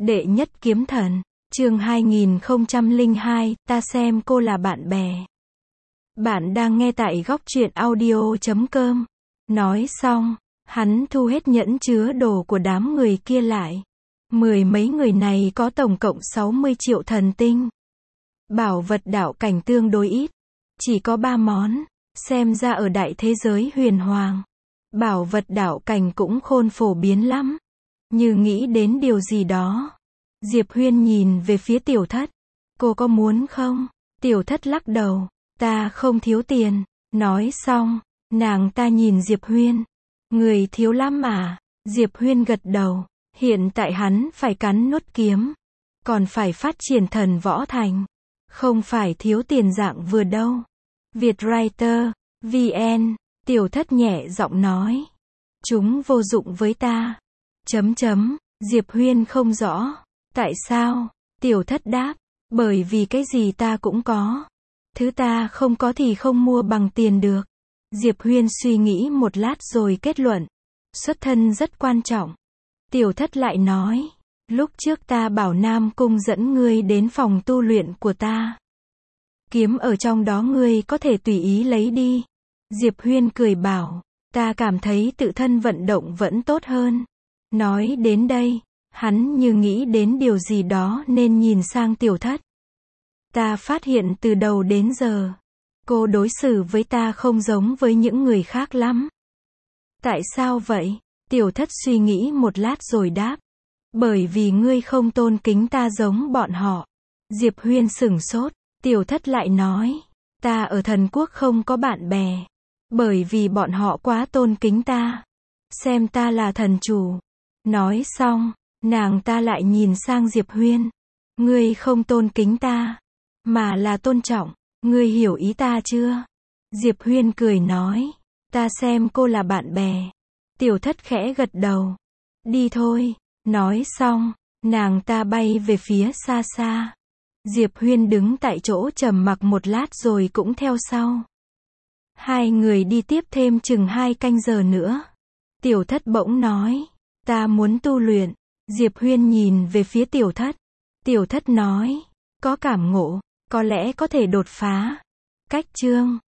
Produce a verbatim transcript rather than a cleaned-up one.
Đệ nhất kiếm thần, chương hai nghìn không trăm lẻ hai, ta xem cô là bạn bè. Bạn đang nghe tại góc truyện audio chấm com. Nói xong, hắn thu hết nhẫn chứa đồ của đám người kia lại. Mười mấy người này có tổng cộng sáu mươi triệu thần tinh. Bảo vật đạo cảnh tương đối ít. Chỉ có ba món. Xem ra ở đại thế giới huyền hoàng, bảo vật đạo cảnh cũng khôn phổ biến lắm. Như nghĩ đến điều gì đó, Diệp Huyên nhìn về phía Tiểu Thất. Cô có muốn không? Tiểu Thất lắc đầu. Ta không thiếu tiền. Nói xong, nàng ta nhìn Diệp Huyên. Người thiếu lắm à? Diệp Huyên gật đầu. Hiện tại hắn phải cắn nốt kiếm, còn phải phát triển thần võ thành. Không phải thiếu tiền dạng vừa đâu. Vietwriter, vn, Tiểu Thất nhẹ giọng nói. Chúng vô dụng với ta. Chấm chấm, Diệp Huyên không rõ. Tại sao? Tiểu Thất đáp. Bởi vì cái gì ta cũng có. Thứ ta không có thì không mua bằng tiền được. Diệp Huyên suy nghĩ một lát rồi kết luận. Xuất thân rất quan trọng. Tiểu Thất lại nói. Lúc trước ta bảo Nam Cung dẫn ngươi đến phòng tu luyện của ta. Kiếm ở trong đó ngươi có thể tùy ý lấy đi. Diệp Huyên cười bảo. Ta cảm thấy tự thân vận động vẫn tốt hơn. Nói đến đây, hắn như nghĩ đến điều gì đó nên nhìn sang Tiểu Thất. Ta phát hiện từ đầu đến giờ, cô đối xử với ta không giống với những người khác lắm. Tại sao vậy? Tiểu Thất suy nghĩ một lát rồi đáp. Bởi vì ngươi không tôn kính ta giống bọn họ. Diệp Huyên sửng sốt. Tiểu Thất lại nói. Ta ở thần quốc không có bạn bè. Bởi vì bọn họ quá tôn kính ta. Xem ta là thần chủ. Nói xong, nàng ta lại nhìn sang Diệp Huyên. Ngươi không tôn kính ta, mà là tôn trọng. Ngươi hiểu ý ta chưa? Diệp Huyên cười nói. Ta xem cô là bạn bè. Tiểu Thất khẽ gật đầu. Đi thôi. Nói xong, nàng ta bay về phía xa xa. Diệp Huyên đứng tại chỗ trầm mặc một lát rồi cũng theo sau. Hai người đi tiếp thêm chừng hai canh giờ nữa. Tiểu Thất bỗng nói. Ta muốn tu luyện. Diệp Huyên nhìn về phía Tiểu Thất. Tiểu Thất nói. Có cảm ngộ, có lẽ có thể đột phá. Cách chương